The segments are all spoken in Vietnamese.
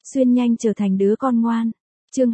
Xuyên nhanh trở thành đứa con ngoan. Chương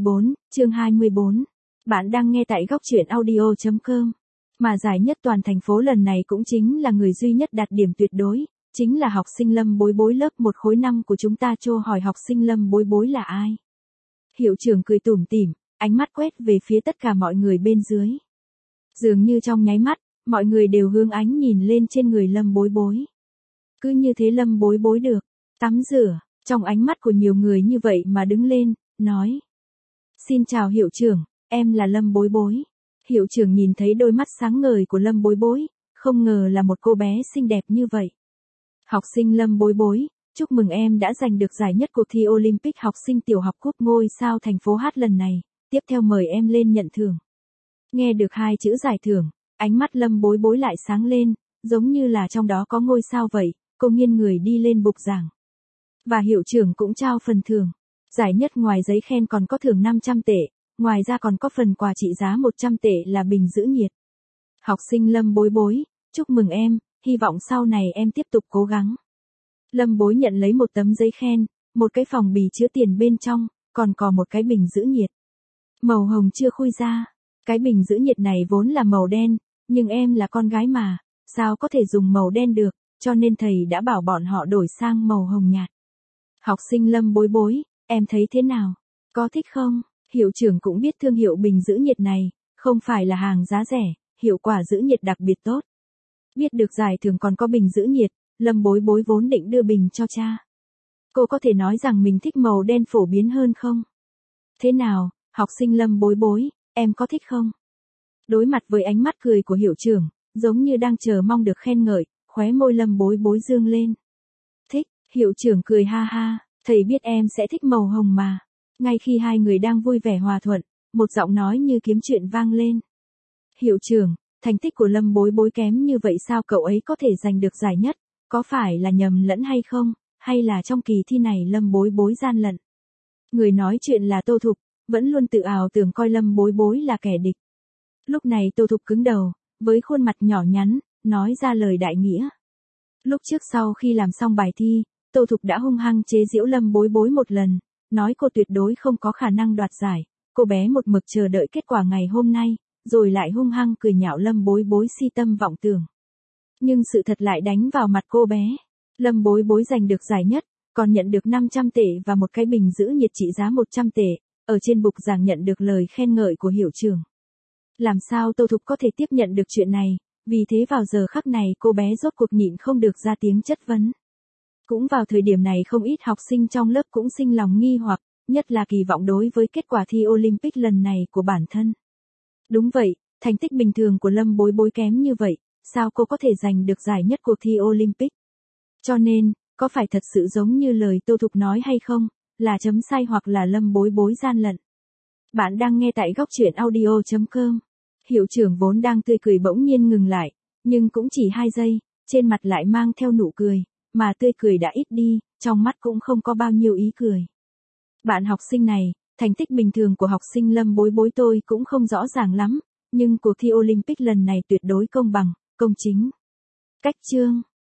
24. Bạn đang nghe tại góc truyện audio.com. Mà giải nhất toàn thành phố lần này cũng chính là người duy nhất đạt điểm tuyệt đối, chính là học sinh Lâm Bối Bối lớp 1 khối 5 của chúng ta. Trô hỏi học sinh Lâm Bối Bối là ai? Hiệu trưởng cười tủm tỉm, ánh mắt quét về phía tất cả mọi người bên dưới. Dường như trong nháy mắt, mọi người đều hướng ánh nhìn lên trên người Lâm Bối Bối. Cứ như thế Lâm Bối Bối được tắm rửa, trong ánh mắt của nhiều người như vậy mà đứng lên, nói: "Xin chào hiệu trưởng, em là Lâm Bối Bối." Hiệu trưởng nhìn thấy đôi mắt sáng ngời của Lâm Bối Bối, không ngờ là một cô bé xinh đẹp như vậy. "Học sinh Lâm Bối Bối, chúc mừng em đã giành được giải nhất cuộc thi Olympic học sinh tiểu học cúp ngôi sao thành phố Hát lần này, tiếp theo mời em lên nhận thưởng." Nghe được hai chữ giải thưởng, ánh mắt Lâm Bối Bối lại sáng lên, giống như là trong đó có ngôi sao vậy. Cô nghiêng người đi lên bục giảng. Và hiệu trưởng cũng trao phần thưởng. Giải nhất ngoài giấy khen còn có thưởng 500 tệ, ngoài ra còn có phần quà trị giá 100 tệ là bình giữ nhiệt. "Học sinh Lâm Bối Bối, chúc mừng em, hy vọng sau này em tiếp tục cố gắng." Lâm Bối nhận lấy một tấm giấy khen, một cái phòng bì chứa tiền bên trong, còn có một cái bình giữ nhiệt. Màu hồng chưa khui ra. Cái bình giữ nhiệt này vốn là màu đen, nhưng em là con gái mà, sao có thể dùng màu đen được, cho nên thầy đã bảo bọn họ đổi sang màu hồng nhạt. "Học sinh Lâm Bối Bối, em thấy thế nào? Có thích không?" Hiệu trưởng cũng biết thương hiệu bình giữ nhiệt này, không phải là hàng giá rẻ, hiệu quả giữ nhiệt đặc biệt tốt. Biết được giải thưởng còn có bình giữ nhiệt, Lâm Bối Bối vốn định đưa bình cho cha. Cô có thể nói rằng mình thích màu đen phổ biến hơn không? "Thế nào, học sinh Lâm Bối Bối, em có thích không?" Đối mặt với ánh mắt cười của hiệu trưởng, giống như đang chờ mong được khen ngợi, khóe môi Lâm Bối Bối dương lên. "Thích." Hiệu trưởng cười ha ha, "Thầy biết em sẽ thích màu hồng mà." Ngay khi hai người đang vui vẻ hòa thuận, một giọng nói như kiếm chuyện vang lên. "Hiệu trưởng, thành tích của Lâm Bối Bối kém như vậy sao cậu ấy có thể giành được giải nhất, có phải là nhầm lẫn hay không, hay là trong kỳ thi này Lâm Bối Bối gian lận?" Người nói chuyện là Tô Thục, vẫn luôn tự ảo tưởng coi Lâm Bối Bối là kẻ địch. Lúc này Tô Thục cứng đầu, với khuôn mặt nhỏ nhắn, nói ra lời đại nghĩa. Lúc trước sau khi làm xong bài thi, Tô Thục đã hung hăng chế giễu Lâm Bối Bối một lần, nói cô tuyệt đối không có khả năng đoạt giải. Cô bé một mực chờ đợi kết quả ngày hôm nay, rồi lại hung hăng cười nhạo Lâm Bối Bối si tâm vọng tưởng. Nhưng sự thật lại đánh vào mặt cô bé. Lâm Bối Bối giành được giải nhất, còn nhận được 500 tệ và một cái bình giữ nhiệt trị giá 100 tệ, ở trên bục giảng nhận được lời khen ngợi của hiệu trưởng. Làm sao Tô Thục có thể tiếp nhận được chuyện này, vì thế vào giờ khắc này cô bé rốt cuộc nhịn không được ra tiếng chất vấn. Cũng vào thời điểm này không ít học sinh trong lớp cũng sinh lòng nghi hoặc, nhất là kỳ vọng đối với kết quả thi Olympic lần này của bản thân. Đúng vậy, thành tích bình thường của Lâm Bối Bối kém như vậy, sao cô có thể giành được giải nhất cuộc thi Olympic? Cho nên, có phải thật sự giống như lời Tô Thục nói hay không, là chấm sai hoặc là Lâm Bối Bối gian lận? Bạn đang nghe tại góc truyện audio.com. Hiệu trưởng vốn đang tươi cười bỗng nhiên ngừng lại, nhưng cũng chỉ 2 giây, trên mặt lại mang theo nụ cười, mà tươi cười đã ít đi, trong mắt cũng không có bao nhiêu ý cười. "Bạn học sinh này, thành tích bình thường của học sinh Lâm Bối Bối tôi cũng không rõ ràng lắm, nhưng cuộc thi Olympic lần này tuyệt đối công bằng, công chính." Cách chương